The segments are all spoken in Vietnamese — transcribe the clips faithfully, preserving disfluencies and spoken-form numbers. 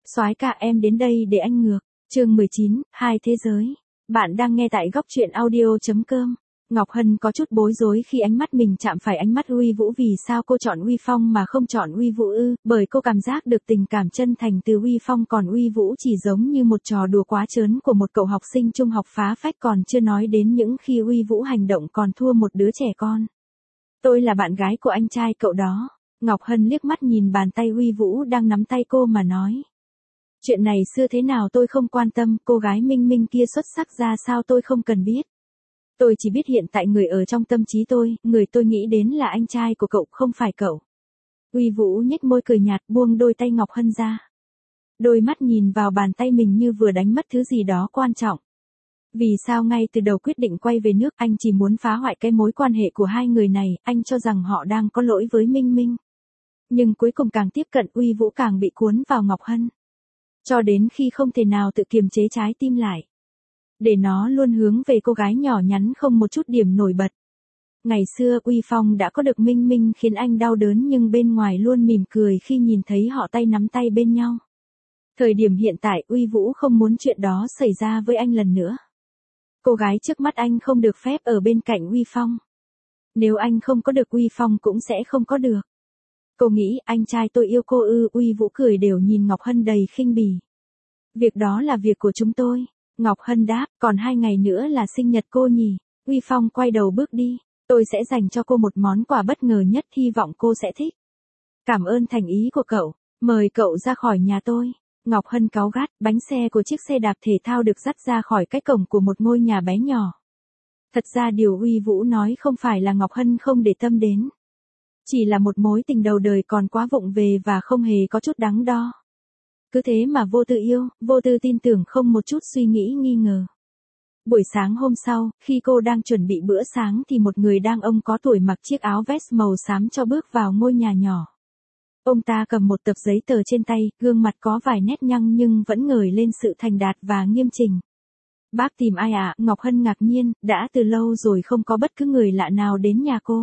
Soái ca em đến đây để anh ngược. Chương mười chín, hai thế giới. Bạn đang nghe tại góc truyện audio chấm com. Ngọc Hân có chút bối rối khi ánh mắt mình chạm phải ánh mắt Uy Vũ. Vì sao cô chọn Uy Phong mà không chọn Uy Vũ ư? Bởi cô cảm giác được tình cảm chân thành từ Uy Phong, còn Uy Vũ chỉ giống như một trò đùa quá trớn của một cậu học sinh trung học phá phách, còn chưa nói đến những khi Uy Vũ hành động còn thua một đứa trẻ con. Tôi là bạn gái của anh trai cậu đó. Ngọc Hân liếc mắt nhìn bàn tay Uy Vũ đang nắm tay cô mà nói. Chuyện này xưa thế nào tôi không quan tâm, cô gái Minh Minh kia xuất sắc ra sao tôi không cần biết. Tôi chỉ biết hiện tại người ở trong tâm trí tôi, người tôi nghĩ đến là anh trai của cậu, không phải cậu. Uy Vũ nhếch môi cười nhạt, buông đôi tay Ngọc Hân ra. Đôi mắt nhìn vào bàn tay mình như vừa đánh mất thứ gì đó quan trọng. Vì sao ngay từ đầu quyết định quay về nước, anh chỉ muốn phá hoại cái mối quan hệ của hai người này, anh cho rằng họ đang có lỗi với Minh Minh. Nhưng cuối cùng càng tiếp cận Uy Vũ càng bị cuốn vào Ngọc Hân. Cho đến khi không thể nào tự kiềm chế trái tim lại. Để nó luôn hướng về cô gái nhỏ nhắn không một chút điểm nổi bật. Ngày xưa Uy Phong đã có được Minh Minh khiến anh đau đớn, nhưng bên ngoài luôn mỉm cười khi nhìn thấy họ tay nắm tay bên nhau. Thời điểm hiện tại Uy Vũ không muốn chuyện đó xảy ra với anh lần nữa. Cô gái trước mắt anh không được phép ở bên cạnh Uy Phong. Nếu anh không có được Uy Phong cũng sẽ không có được. Cô nghĩ anh trai tôi yêu cô ư? Uy Vũ cười đều nhìn Ngọc Hân đầy khinh bỉ. Việc đó là việc của chúng tôi. Ngọc Hân đáp, còn hai ngày nữa là sinh nhật cô nhỉ? Uy Phong quay đầu bước đi. Tôi sẽ dành cho cô một món quà bất ngờ nhất, hy vọng cô sẽ thích. Cảm ơn thành ý của cậu, mời cậu ra khỏi nhà tôi. Ngọc Hân cáu gắt, bánh xe của chiếc xe đạp thể thao được dắt ra khỏi cái cổng của một ngôi nhà bé nhỏ. Thật ra điều Uy Vũ nói không phải là Ngọc Hân không để tâm đến. Chỉ là một mối tình đầu đời còn quá vụng về và không hề có chút đắn đo. Cứ thế mà vô tư yêu, vô tư tin tưởng, không một chút suy nghĩ nghi ngờ. Buổi sáng hôm sau, khi cô đang chuẩn bị bữa sáng thì một người đàn ông có tuổi mặc chiếc áo vest màu xám cho bước vào ngôi nhà nhỏ. Ông ta cầm một tập giấy tờ trên tay, gương mặt có vài nét nhăn nhưng vẫn ngời lên sự thành đạt và nghiêm chỉnh. Bác tìm ai ạ? À? Ngọc Hân ngạc nhiên, đã từ lâu rồi không có bất cứ người lạ nào đến nhà cô.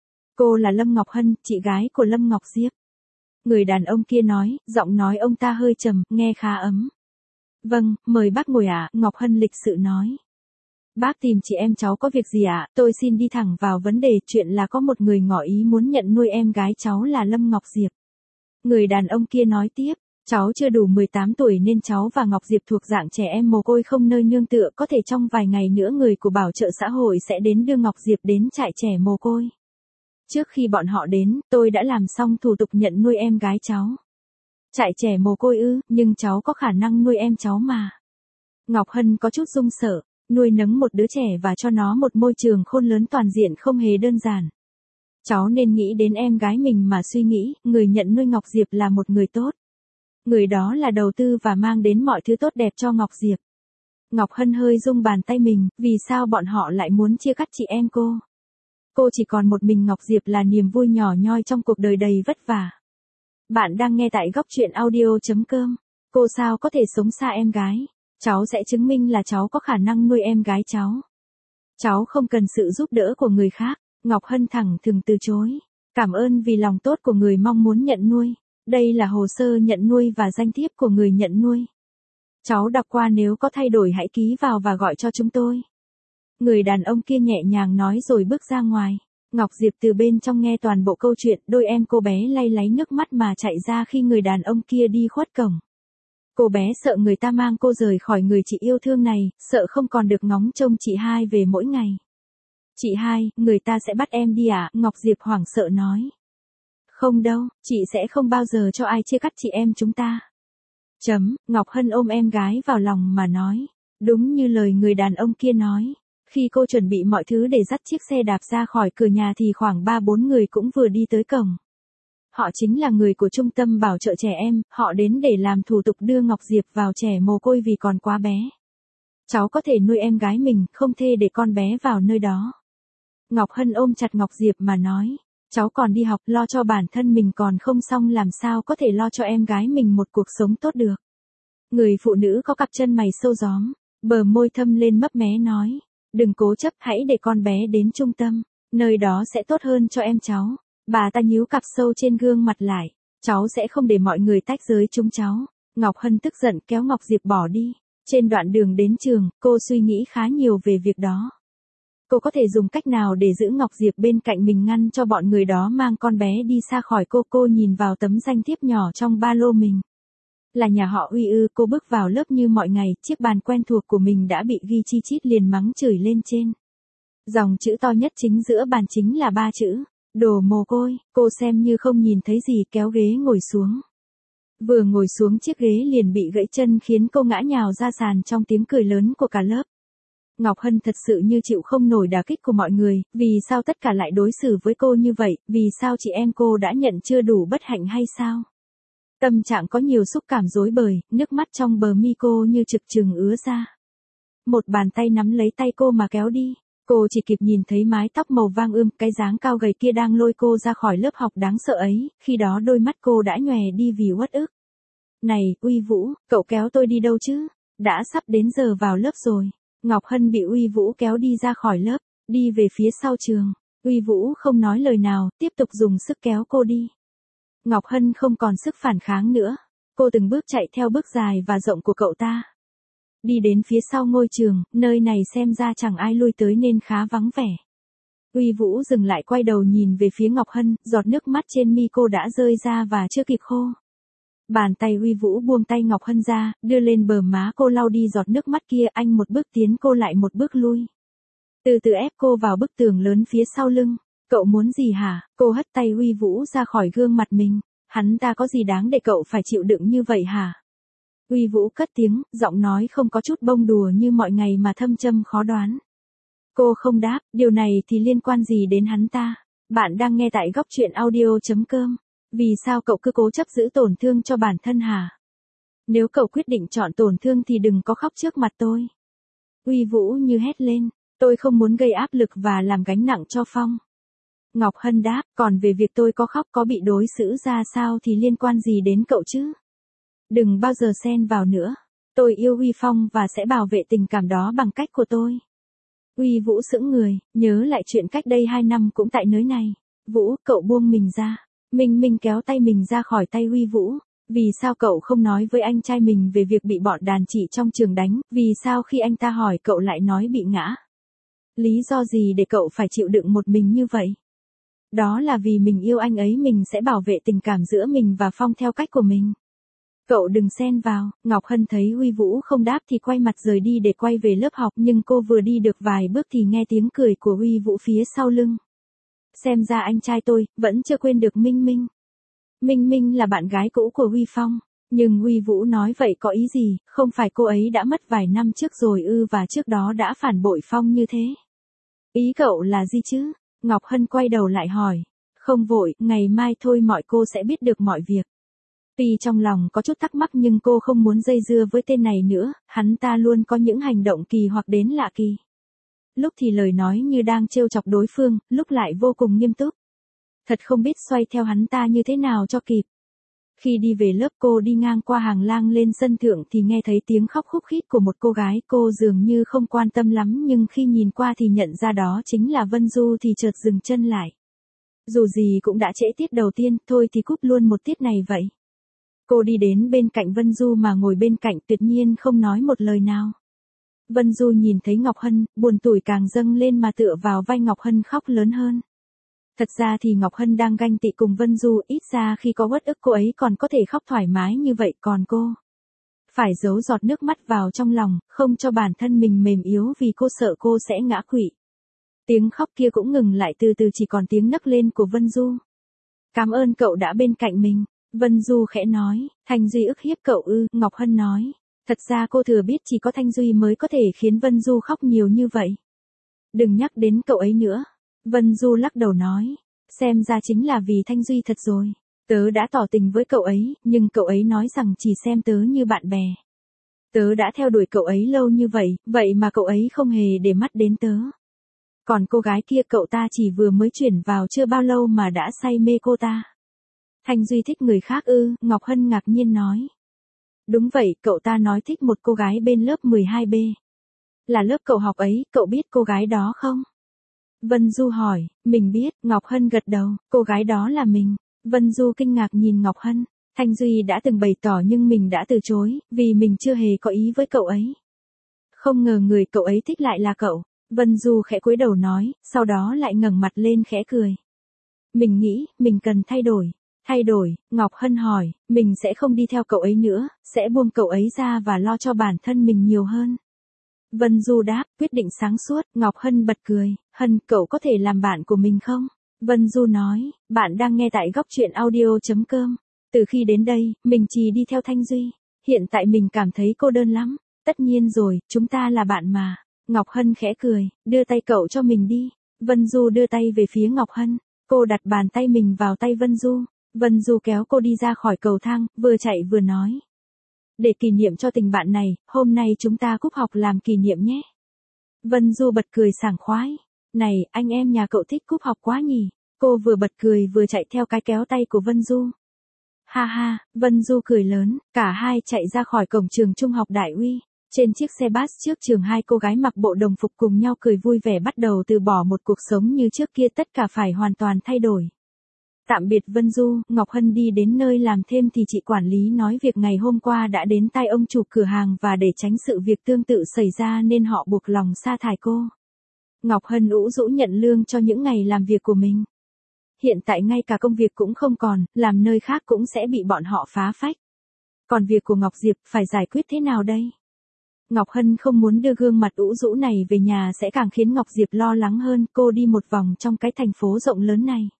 Cô là Lâm Ngọc Hân, chị gái của Lâm Ngọc Diệp. Người đàn ông kia nói, giọng nói ông ta hơi trầm, nghe khá ấm. Vâng, mời bác ngồi ạ, à? Ngọc Hân lịch sự nói. Bác tìm chị em cháu có việc gì ạ? À? Tôi xin đi thẳng vào vấn đề, chuyện là có một người ngỏ ý muốn nhận nuôi em gái cháu là Lâm Ngọc Diệp. Người đàn ông kia nói tiếp, cháu chưa đủ mười tám tuổi nên cháu và Ngọc Diệp thuộc dạng trẻ em mồ côi không nơi nương tựa, có thể trong vài ngày nữa người của bảo trợ xã hội sẽ đến đưa Ngọc Diệp đến trại trẻ mồ côi. Trước khi bọn họ đến, tôi đã làm xong thủ tục nhận nuôi em gái cháu. Trại trẻ mồ côi ư? Nhưng cháu có khả năng nuôi em cháu mà. Ngọc Hân có chút run sợ, nuôi nấng một đứa trẻ và cho nó một môi trường khôn lớn toàn diện không hề đơn giản. Cháu nên nghĩ đến em gái mình mà suy nghĩ, người nhận nuôi Ngọc Diệp là một người tốt. Người đó là đầu tư và mang đến mọi thứ tốt đẹp cho Ngọc Diệp. Ngọc Hân hơi rung bàn tay mình, vì sao bọn họ lại muốn chia cắt chị em cô? Cô chỉ còn một mình Ngọc Diệp là niềm vui nhỏ nhoi trong cuộc đời đầy vất vả. Bạn đang nghe tại góc truyện audio chấm com. Cô sao có thể sống xa em gái? Cháu sẽ chứng minh là cháu có khả năng nuôi em gái cháu. Cháu không cần sự giúp đỡ của người khác. Ngọc Hân thẳng thừng từ chối. Cảm ơn vì lòng tốt của người mong muốn nhận nuôi. Đây là hồ sơ nhận nuôi và danh thiếp của người nhận nuôi. Cháu đọc qua, nếu có thay đổi hãy ký vào và gọi cho chúng tôi. Người đàn ông kia nhẹ nhàng nói rồi bước ra ngoài. Ngọc Diệp từ bên trong nghe toàn bộ câu chuyện, đôi em cô bé lay láy nước mắt mà chạy ra khi người đàn ông kia đi khuất cổng. Cô bé sợ người ta mang cô rời khỏi người chị yêu thương này, sợ không còn được ngóng trông chị hai về mỗi ngày. Chị hai, người ta sẽ bắt em đi à? Ngọc Diệp hoảng sợ nói. Không đâu, chị sẽ không bao giờ cho ai chia cắt chị em chúng ta. Chấm, Ngọc Hân ôm em gái vào lòng mà nói. Đúng như lời người đàn ông kia nói. Khi cô chuẩn bị mọi thứ để dắt chiếc xe đạp ra khỏi cửa nhà thì khoảng ba bốn người cũng vừa đi tới cổng. Họ chính là người của trung tâm bảo trợ trẻ em, họ đến để làm thủ tục đưa Ngọc Diệp vào trẻ mồ côi vì còn quá bé. Cháu có thể nuôi em gái mình, không thể để con bé vào nơi đó. Ngọc Hân ôm chặt Ngọc Diệp mà nói, cháu còn đi học, lo cho bản thân mình còn không xong làm sao có thể lo cho em gái mình một cuộc sống tốt được. Người phụ nữ có cặp chân mày sâu gióm, bờ môi thâm lên mấp mé nói, đừng cố chấp, hãy để con bé đến trung tâm, nơi đó sẽ tốt hơn cho em cháu. Bà ta nhíu cặp sâu trên gương mặt lại, cháu sẽ không để mọi người tách giới chúng cháu. Ngọc Hân tức giận kéo Ngọc Diệp bỏ đi. Trên đoạn đường đến trường, cô suy nghĩ khá nhiều về việc đó. Cô có thể dùng cách nào để giữ Ngọc Diệp bên cạnh mình ngăn cho bọn người đó mang con bé đi xa khỏi cô. Cô nhìn vào tấm danh thiếp nhỏ trong ba lô mình. Là nhà họ Uy ư. Cô bước vào lớp như mọi ngày, chiếc bàn quen thuộc của mình đã bị ghi chi chít liền mắng chửi lên trên. Dòng chữ to nhất chính giữa bàn chính là ba chữ, đồ mồ côi. Cô xem như không nhìn thấy gì, kéo ghế ngồi xuống. Vừa ngồi xuống chiếc ghế liền bị gãy chân khiến cô ngã nhào ra sàn trong tiếng cười lớn của cả lớp. Ngọc Hân thật sự như chịu không nổi đả kích của mọi người, vì sao tất cả lại đối xử với cô như vậy, vì sao chị em cô đã nhận chưa đủ bất hạnh hay sao? Tâm trạng có nhiều xúc cảm rối bời, nước mắt trong bờ mi cô như trực trừng ứa ra. Một bàn tay nắm lấy tay cô mà kéo đi. Cô chỉ kịp nhìn thấy mái tóc màu vàng ươm, cái dáng cao gầy kia đang lôi cô ra khỏi lớp học đáng sợ ấy, khi đó đôi mắt cô đã nhòe đi vì uất ức. Này, Uy Vũ, cậu kéo tôi đi đâu chứ? Đã sắp đến giờ vào lớp rồi. Ngọc Hân bị Uy Vũ kéo đi ra khỏi lớp, đi về phía sau trường. Uy Vũ không nói lời nào, tiếp tục dùng sức kéo cô đi. Ngọc Hân không còn sức phản kháng nữa. Cô từng bước chạy theo bước dài và rộng của cậu ta. Đi đến phía sau ngôi trường, nơi này xem ra chẳng ai lui tới nên khá vắng vẻ. Uy Vũ dừng lại quay đầu nhìn về phía Ngọc Hân, giọt nước mắt trên mi cô đã rơi ra và chưa kịp khô. Bàn tay Uy Vũ buông tay Ngọc Hân ra, đưa lên bờ má cô lau đi giọt nước mắt kia, anh một bước tiến cô lại một bước lui. Từ từ ép cô vào bức tường lớn phía sau lưng. Cậu muốn gì hả? Cô hất tay Uy Vũ ra khỏi gương mặt mình. Hắn ta có gì đáng để cậu phải chịu đựng như vậy hả? Uy Vũ cất tiếng, giọng nói không có chút bông đùa như mọi ngày mà thâm châm khó đoán. Cô không đáp, điều này thì liên quan gì đến hắn ta? Bạn đang nghe tại góc truyện audio chấm com. Vì sao cậu cứ cố chấp giữ tổn thương cho bản thân hả? Nếu cậu quyết định chọn tổn thương thì đừng có khóc trước mặt tôi. Uy Vũ như hét lên, tôi không muốn gây áp lực và làm gánh nặng cho Phong. Ngọc Hân đáp, còn về việc tôi có khóc có bị đối xử ra sao thì liên quan gì đến cậu chứ? Đừng bao giờ xen vào nữa. Tôi yêu Uy Phong và sẽ bảo vệ tình cảm đó bằng cách của tôi. Uy Vũ sững người, nhớ lại chuyện cách đây hai năm cũng tại nơi này. Vũ, cậu buông mình ra. Minh Minh kéo tay mình ra khỏi tay Uy Vũ. Vì sao cậu không nói với anh trai mình về việc bị bọn đàn chị trong trường đánh? Vì sao khi anh ta hỏi cậu lại nói bị ngã? Lý do gì để cậu phải chịu đựng một mình như vậy? Đó là vì mình yêu anh ấy, mình sẽ bảo vệ tình cảm giữa mình và Phong theo cách của mình. Cậu đừng xen vào. Ngọc Hân thấy Uy Vũ không đáp thì quay mặt rời đi để quay về lớp học, nhưng cô vừa đi được vài bước thì nghe tiếng cười của Uy Vũ phía sau lưng. Xem ra anh trai tôi vẫn chưa quên được Minh Minh. Minh Minh là bạn gái cũ của Uy Phong, nhưng Uy Vũ nói vậy có ý gì? Không phải cô ấy đã mất vài năm trước rồi ư, và trước đó đã phản bội Phong như thế. Ý cậu là gì chứ? Ngọc Hân quay đầu lại hỏi. Không vội, ngày mai thôi mọi cô sẽ biết được mọi việc. Tuy trong lòng có chút thắc mắc nhưng cô không muốn dây dưa với tên này nữa, hắn ta luôn có những hành động kỳ hoặc đến lạ kỳ. Lúc thì lời nói như đang trêu chọc đối phương, lúc lại vô cùng nghiêm túc. Thật không biết xoay theo hắn ta như thế nào cho kịp. Khi đi về lớp cô đi ngang qua hàng lang lên sân thượng thì nghe thấy tiếng khóc khúc khít của một cô gái, cô dường như không quan tâm lắm nhưng khi nhìn qua thì nhận ra đó chính là Vân Du thì chợt dừng chân lại. Dù gì cũng đã trễ tiết đầu tiên, thôi thì cúp luôn một tiết này vậy. Cô đi đến bên cạnh Vân Du mà ngồi bên cạnh, tuyệt nhiên không nói một lời nào. Vân Du nhìn thấy Ngọc Hân, buồn tủi càng dâng lên mà tựa vào vai Ngọc Hân khóc lớn hơn. Thật ra thì Ngọc Hân đang ganh tị cùng Vân Du, ít ra khi có uất ức cô ấy còn có thể khóc thoải mái như vậy, còn cô phải giấu giọt nước mắt vào trong lòng, không cho bản thân mình mềm yếu vì cô sợ cô sẽ ngã quỵ. Tiếng khóc kia cũng ngừng lại, từ từ chỉ còn tiếng nấc lên của Vân Du. Cảm ơn cậu đã bên cạnh mình. Vân Du khẽ nói, Thanh Duy ức hiếp cậu ư? Ngọc Hân nói, thật ra cô thừa biết chỉ có Thanh Duy mới có thể khiến Vân Du khóc nhiều như vậy. Đừng nhắc đến cậu ấy nữa. Vân Du lắc đầu nói, xem ra chính là vì Thanh Duy thật rồi. Tớ đã tỏ tình với cậu ấy, nhưng cậu ấy nói rằng chỉ xem tớ như bạn bè. Tớ đã theo đuổi cậu ấy lâu như vậy, vậy mà cậu ấy không hề để mắt đến tớ. Còn cô gái kia cậu ta chỉ vừa mới chuyển vào chưa bao lâu mà đã say mê cô ta. Thanh Duy thích người khác ư? Ngọc Hân ngạc nhiên nói. Đúng vậy, cậu ta nói thích một cô gái bên lớp mười hai B. Là lớp cậu học ấy, cậu biết cô gái đó không? Vân Du hỏi, mình biết, Ngọc Hân gật đầu, cô gái đó là mình. Vân Du kinh ngạc nhìn Ngọc Hân, Thanh Duy đã từng bày tỏ nhưng mình đã từ chối, vì mình chưa hề có ý với cậu ấy. Không ngờ người cậu ấy thích lại là cậu. Vân Du khẽ cúi đầu nói, sau đó lại ngẩng mặt lên khẽ cười. Mình nghĩ, mình cần thay đổi. Thay đổi, Ngọc Hân hỏi, mình sẽ không đi theo cậu ấy nữa, sẽ buông cậu ấy ra và lo cho bản thân mình nhiều hơn. Vân Du đáp, quyết định sáng suốt, Ngọc Hân bật cười, Hân, cậu có thể làm bạn của mình không? Vân Du nói, bạn đang nghe tại góc truyện audio.com. Từ khi đến đây, mình chỉ đi theo Thanh Duy. Hiện tại mình cảm thấy cô đơn lắm. Tất nhiên rồi, chúng ta là bạn mà. Ngọc Hân khẽ cười, đưa tay cậu cho mình đi. Vân Du đưa tay về phía Ngọc Hân. Cô đặt bàn tay mình vào tay Vân Du. Vân Du kéo cô đi ra khỏi cầu thang, vừa chạy vừa nói. Để kỷ niệm cho tình bạn này, hôm nay chúng ta cúp học làm kỷ niệm nhé. Vân Du bật cười sảng khoái. Này, anh em nhà cậu thích cúp học quá nhỉ. Cô vừa bật cười vừa chạy theo cái kéo tay của Vân Du. Ha ha, Vân Du cười lớn, cả hai chạy ra khỏi cổng trường trung học Đại Uy. Trên chiếc xe bus trước trường hai cô gái mặc bộ đồng phục cùng nhau cười vui vẻ bắt đầu từ bỏ một cuộc sống như trước kia, tất cả phải hoàn toàn thay đổi. Tạm biệt Vân Du, Ngọc Hân đi đến nơi làm thêm thì chị quản lý nói việc ngày hôm qua đã đến tai ông chủ cửa hàng và để tránh sự việc tương tự xảy ra nên họ buộc lòng sa thải cô. Ngọc Hân ủ rũ nhận lương cho những ngày làm việc của mình. Hiện tại ngay cả công việc cũng không còn, làm nơi khác cũng sẽ bị bọn họ phá phách. Còn việc của Ngọc Diệp phải giải quyết thế nào đây? Ngọc Hân không muốn đưa gương mặt ủ rũ này về nhà sẽ càng khiến Ngọc Diệp lo lắng hơn. Cô đi một vòng trong cái thành phố rộng lớn này.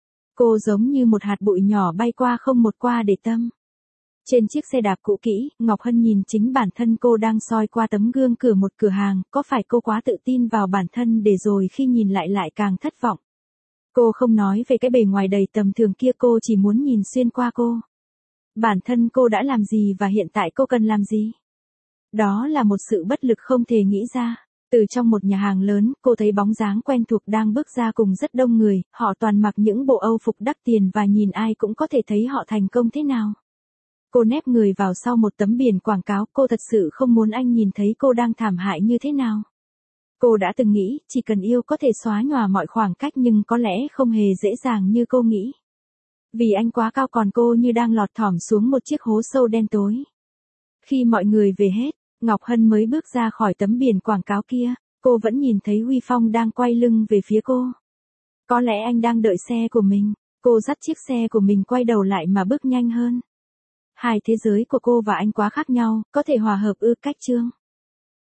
Cô giống như một hạt bụi nhỏ bay qua không một qua để tâm. Trên chiếc xe đạp cũ kỹ, Ngọc Hân nhìn chính bản thân cô đang soi qua tấm gương cửa một cửa hàng, có phải cô quá tự tin vào bản thân để rồi khi nhìn lại lại càng thất vọng. Cô không nói về cái bề ngoài đầy tầm thường kia, cô chỉ muốn nhìn xuyên qua cô. Bản thân cô đã làm gì và hiện tại cô cần làm gì? Đó là một sự bất lực không thể nghĩ ra. Từ trong một nhà hàng lớn, cô thấy bóng dáng quen thuộc đang bước ra cùng rất đông người, họ toàn mặc những bộ Âu phục đắt tiền và nhìn ai cũng có thể thấy họ thành công thế nào. Cô nép người vào sau một tấm biển quảng cáo, cô thật sự không muốn anh nhìn thấy cô đang thảm hại như thế nào. Cô đã từng nghĩ, chỉ cần yêu có thể xóa nhòa mọi khoảng cách nhưng có lẽ không hề dễ dàng như cô nghĩ. Vì anh quá cao còn cô như đang lọt thỏm xuống một chiếc hố sâu đen tối. Khi mọi người về hết, Ngọc Hân mới bước ra khỏi tấm biển quảng cáo kia, cô vẫn nhìn thấy Huy Phong đang quay lưng về phía cô. Có lẽ anh đang đợi xe của mình, cô dắt chiếc xe của mình quay đầu lại mà bước nhanh hơn. Hai thế giới của cô và anh quá khác nhau, có thể hòa hợp ư? Cách chương